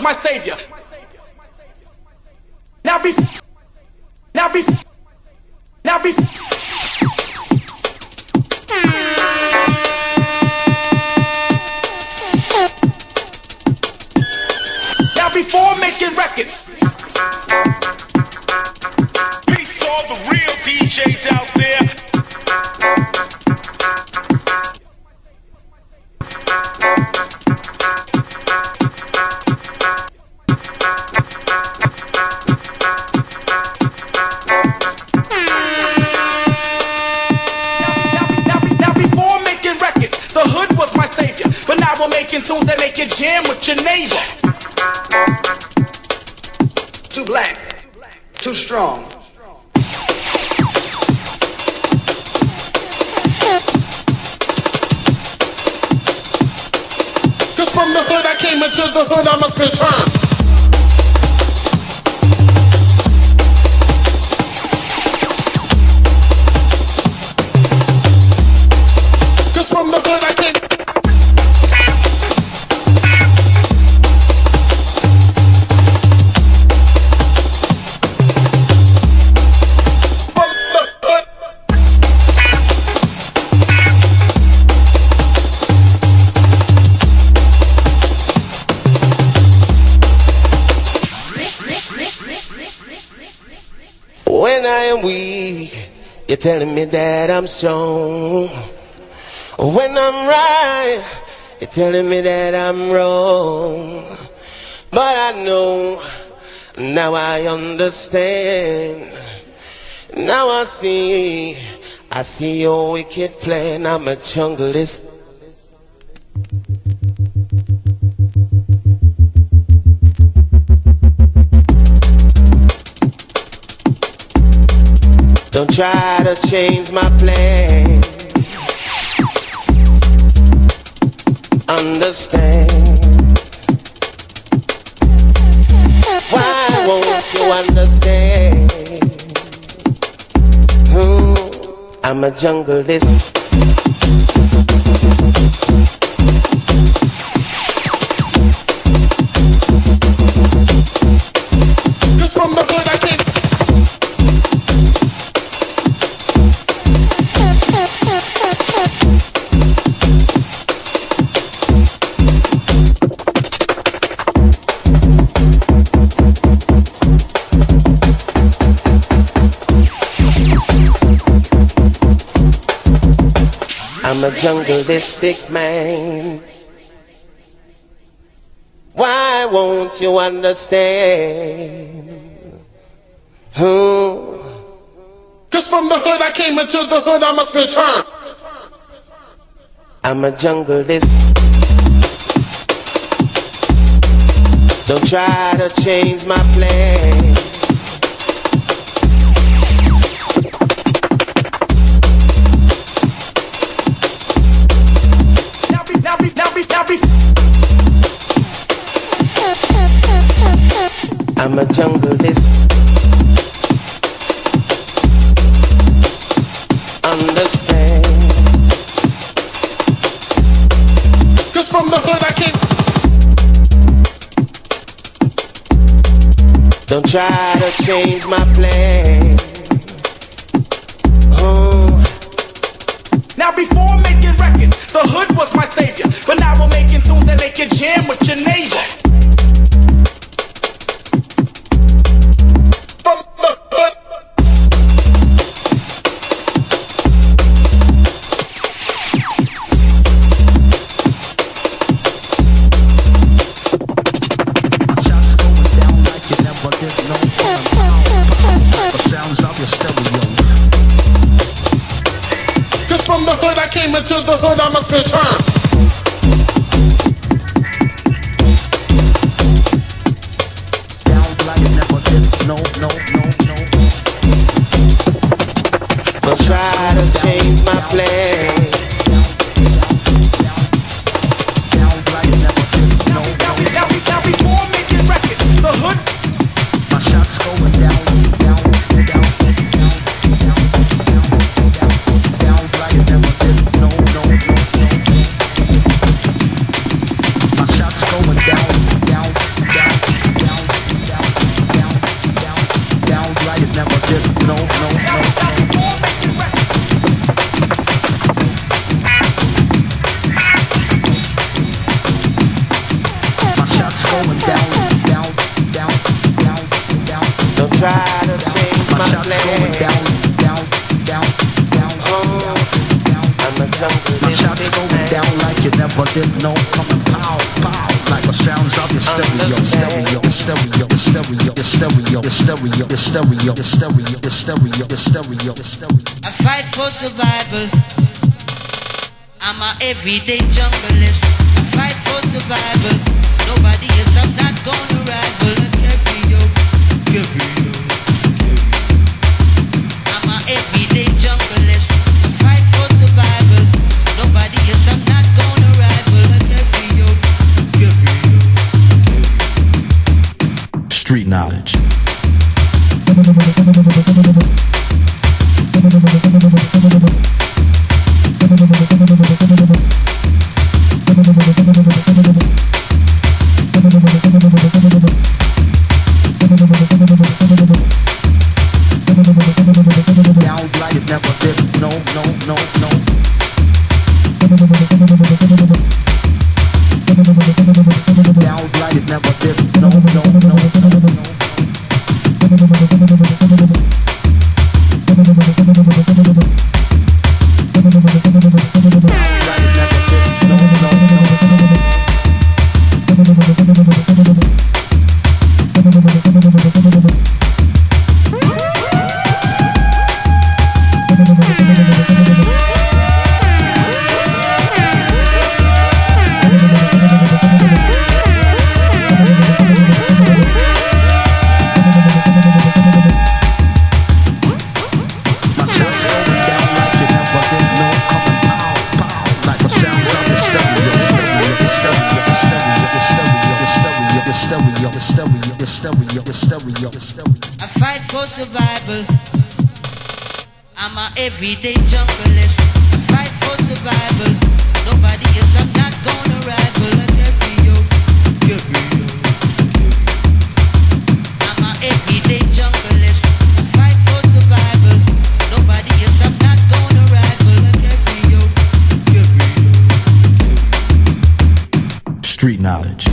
my savior. Now be now before making records. Peace to all the real DJs out there. Tunes that make you jam with your neighbor. Too black, too strong. Cause from the hood I came into the hood I must return. Cause from the hood I came. When I am weak, you're telling me that I'm strong. When I'm right, you're telling me that I'm wrong. But I know, now I understand. Now I see your wicked plan. I'm a junglist. Don't try to change my plan. Understand. Why won't you understand? I'm a junglist. Cause from the hood I came. I'm a jungleistic man. Why won't you understand? Cause from the hood I came into the hood I must return. I'm a jungleist. Don't try to change my plan. I'm a jungleist. Understand. Cause from the hood I came. Don't try to change my plan. Now before making records, the hood was my savior. But now we're making tunes that make you jam with your neighbor. From the hood I came into the hood I must return. Down like it never did. No. Don't try to change my plan. Down like it never did. No. Now before making records, the hood. My shots going down. Down like it never did. No. My shots go down like you never did know. Coming pow, pow, like the sounds of your stereo, stereo, stereo, stereo, stereo, stereo, stereo, stereo, stereo, stereo, stereo. I fight for survival. I'm a everyday junglist. I fight for survival. Nobody is, I'm not gonna rival. I'm a everyday junglist. I fight for survival. Nobody is, I'm not gonna rival. Street knowledge. Down like it never did. No, no, no, no. Down like it never did. No, no, no, no, no. I fight for survival. I'm a everyday junglist. I fight for survival. Nobody is, I'm not gonna rival. I'm a everyday junglist. I fight for survival. Nobody is, I'm not gonna rival. Street knowledge.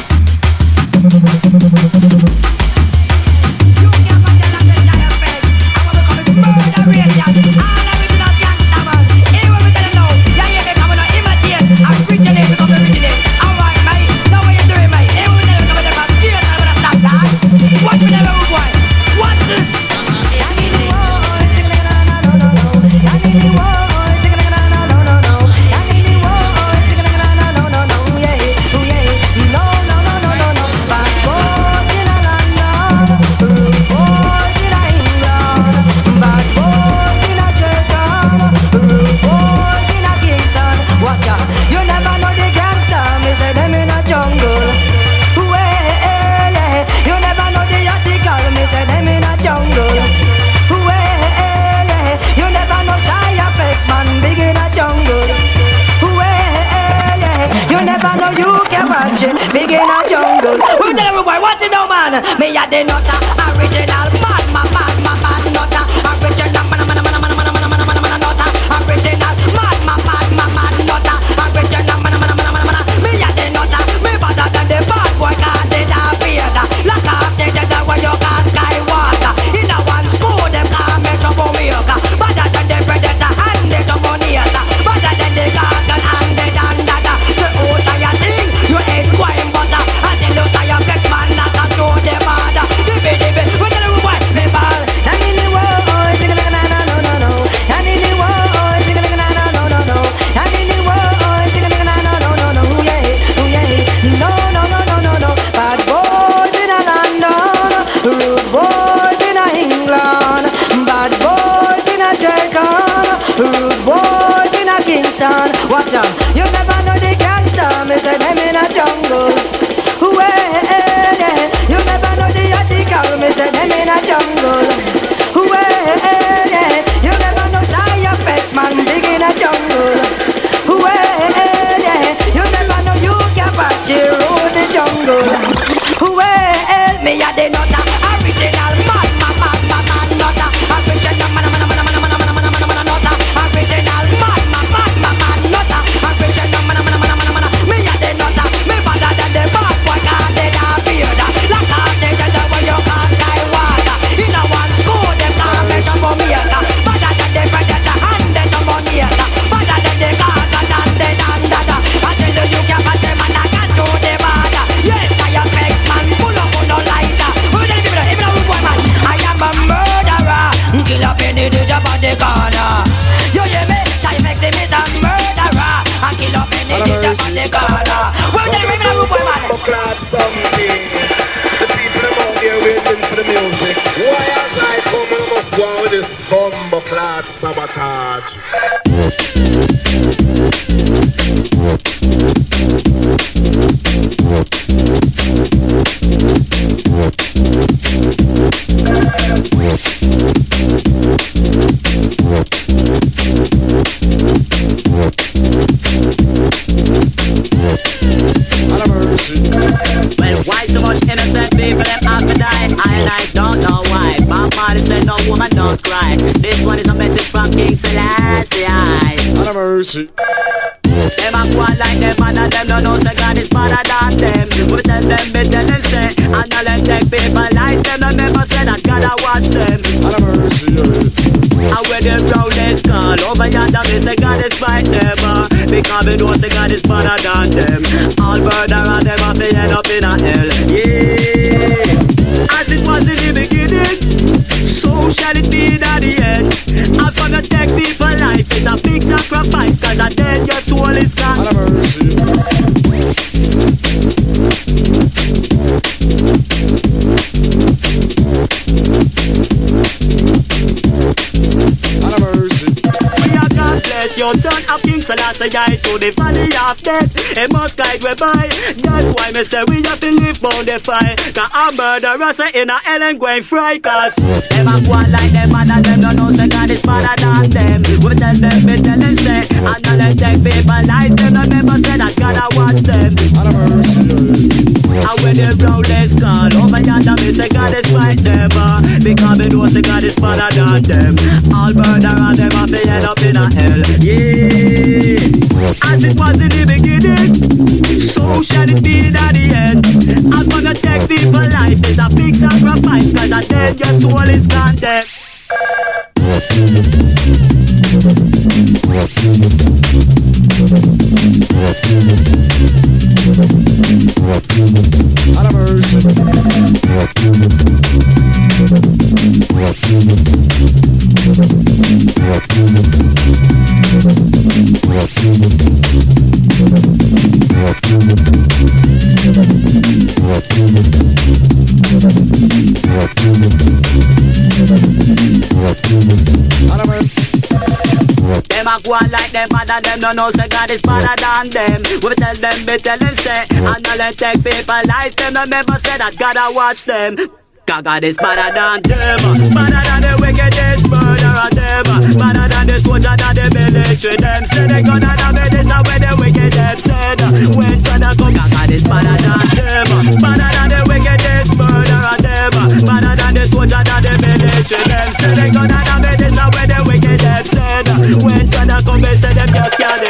Big in a jungle. We tell everybody what you know, man. Me a the nutter, original man, nutter, original man, nutter, original man, nutter, original man. Me a the nutter, me better than the bad boy 'cause they da Vader. Lock up the judge where you can Skywalker. In a one school them call me troublemaker. Better than the predator and the Terminator. Better than the garden and the dandada. So who try a thing? You ain't quite butter. I tell you, say a big man not a show the border. The baby, we tell you what, me ball. And in the world, sing like na no no no. And in the world, sing like na no no no. And in the world, sing like na no no no. Yeah, yeah. No no no no no no. Bad boys in a London, rude boys in a England, bad boys in a Jamaica, rude boys in a Kingston. Watch out, you never know the gangster. Me say them in a jungle. Yeah, you never know the article. Me say them in a jungle. Yeah, you never know shy effects, man. Big in a jungle. Yeah, you never know you can patch road the jungle. Well, me a the nutter, original man, nutter, original man, nutter, original man, nutter, original man. Me a the nutter, me better than the bad boy 'cause they da Vader. Lock up the judge where you can Skywalker. In a one Well, why so much innocent people them have to die? I don't know why. Bob Marley said no woman don't cry. This one is a message from King Selassie. Out of mercy. Them a go on like them and them don't know say God is better than them. We tell them, we tell them say, and all them take people like them. Don't never say that God a watch them. Out of mercy, and when the road is gone over yonder, we say God is fight them. Because we know say God is better than them. All murderers them have to end up in a hell. Yeah. As it was in the beginning, so shall it be in the end. I'm gonna take people life. It's a big sacrifice, cause a dead your soul is gone. Out of mercy. Out of mercy. We are God bless your son of King Selassie to the valley of death. It must guide we by. That's why me say we have to live on the fire. Cause a murderer say in a hell and going fry. Cause them a go on like them and them don't know say God is better than them. We tell them, we tell them say, and all them take people like them. Don't never say that God a watch them. Out of mercy. And when the road is gone over yonder, me say God is fight them. Because me know say God is better than them. All murderers them have to end up in a hell. Yeah. As it was in the beginning, so shall it be in the end. I'm gonna take people life. It's a big sacrifice, cause a dead your soul is gone dead. Out of mercy. Them a go on like them and them don't know say God is better than them. We tell them, we tell them say, and all them take people like them. Don't never say that God a watch them. Cause God is better than them. Better than the wickedest murderer them. Better than the soldier than the military them. Say they gonna have it this way the wicked them said. When gonna come, cause God is better than them. Better than the wickedest murderer them. Better than the soldier than the military them. Say they gonna have it this way the wicked them said. When gonna come, they say them just can't.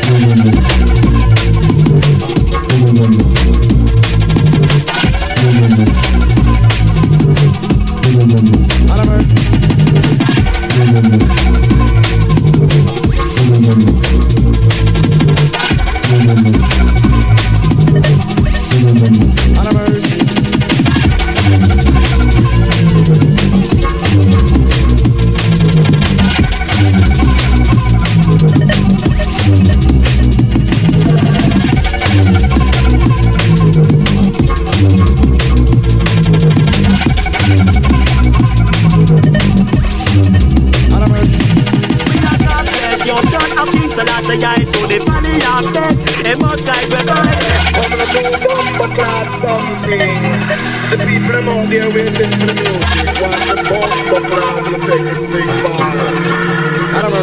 The people among there waiting for the music. Want the bomb, but now the big bar. I don't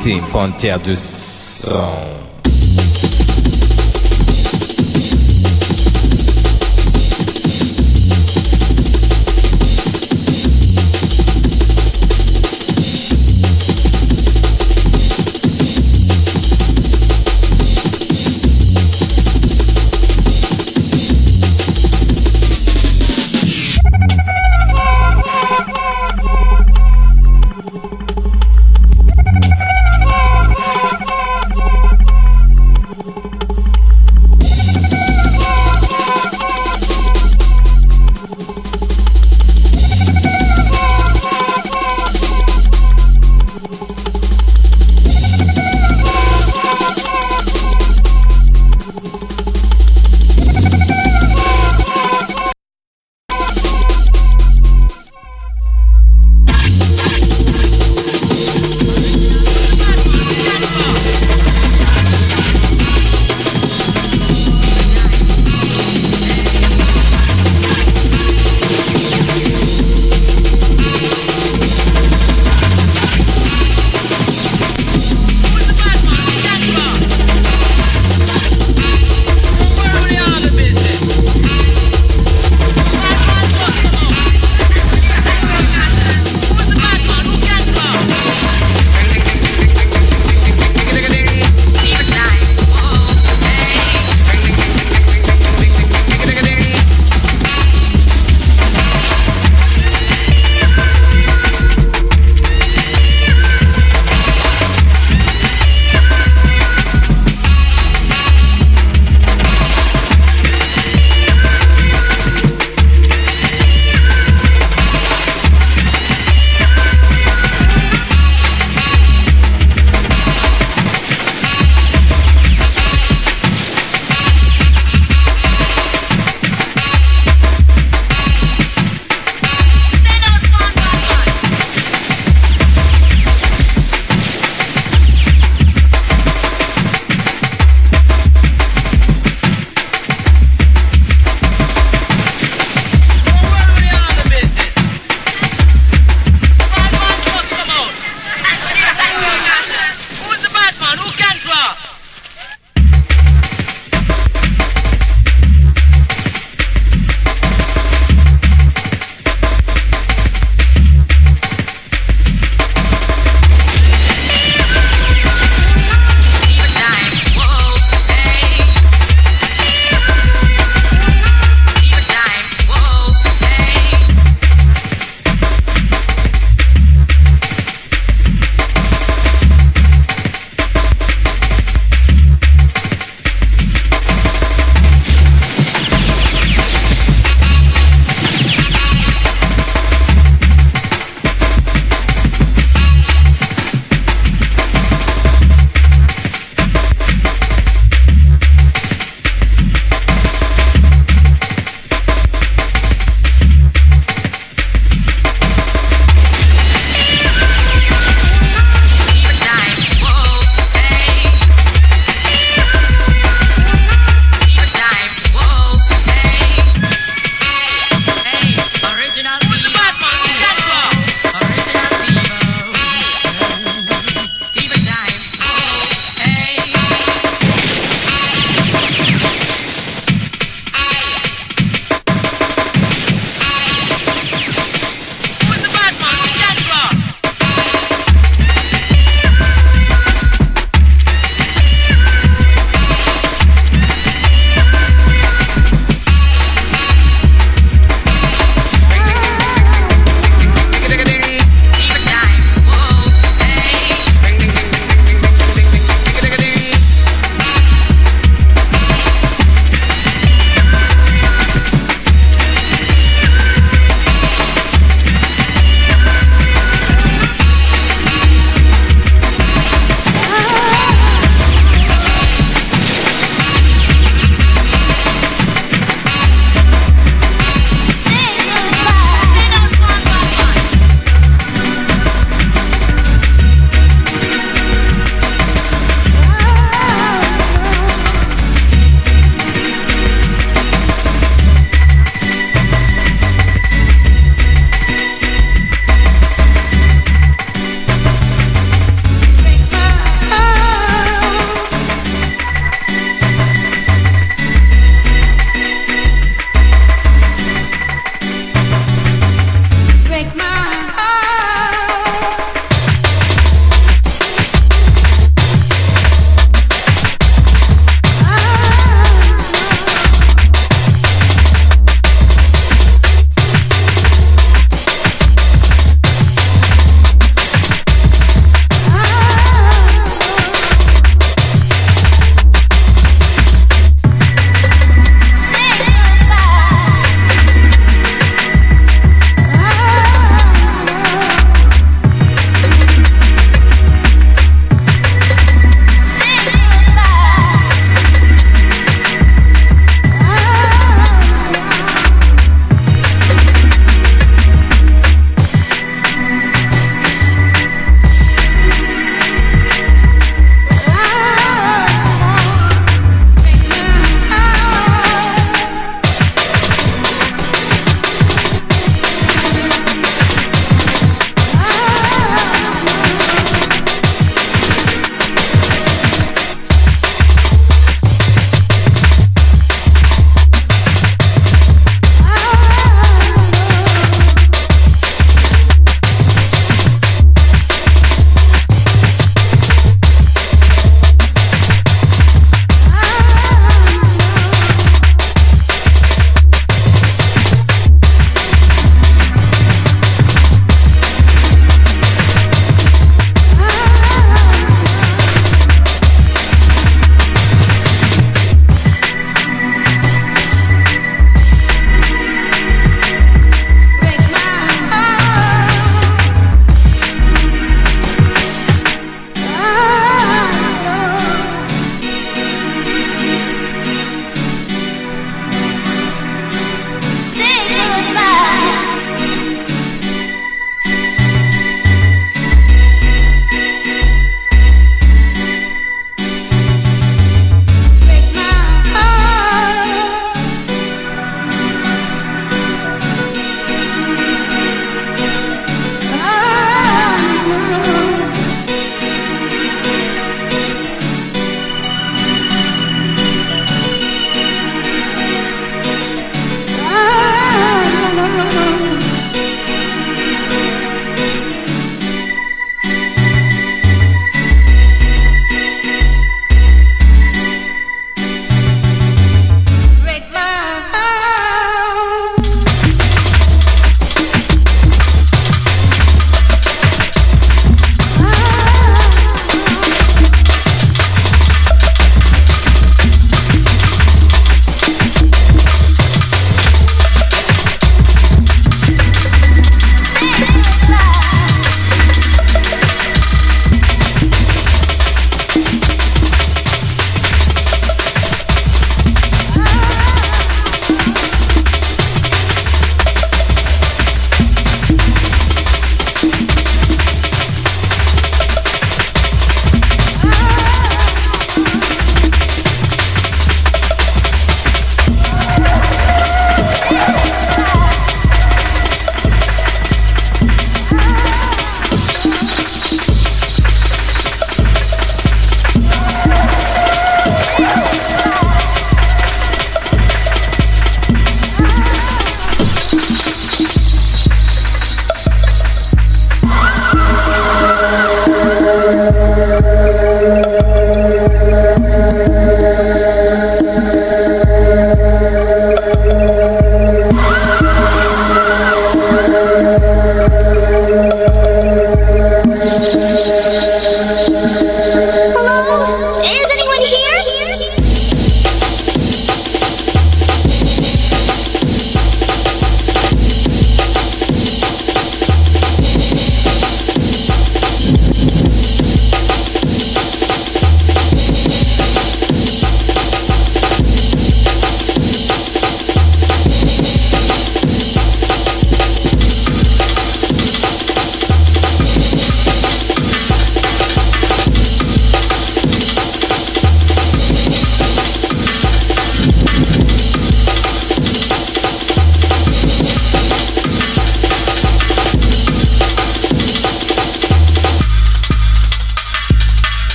Team Frontière du son.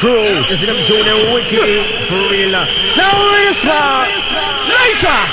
crew, you see them show them wicked for real. Now listen, later.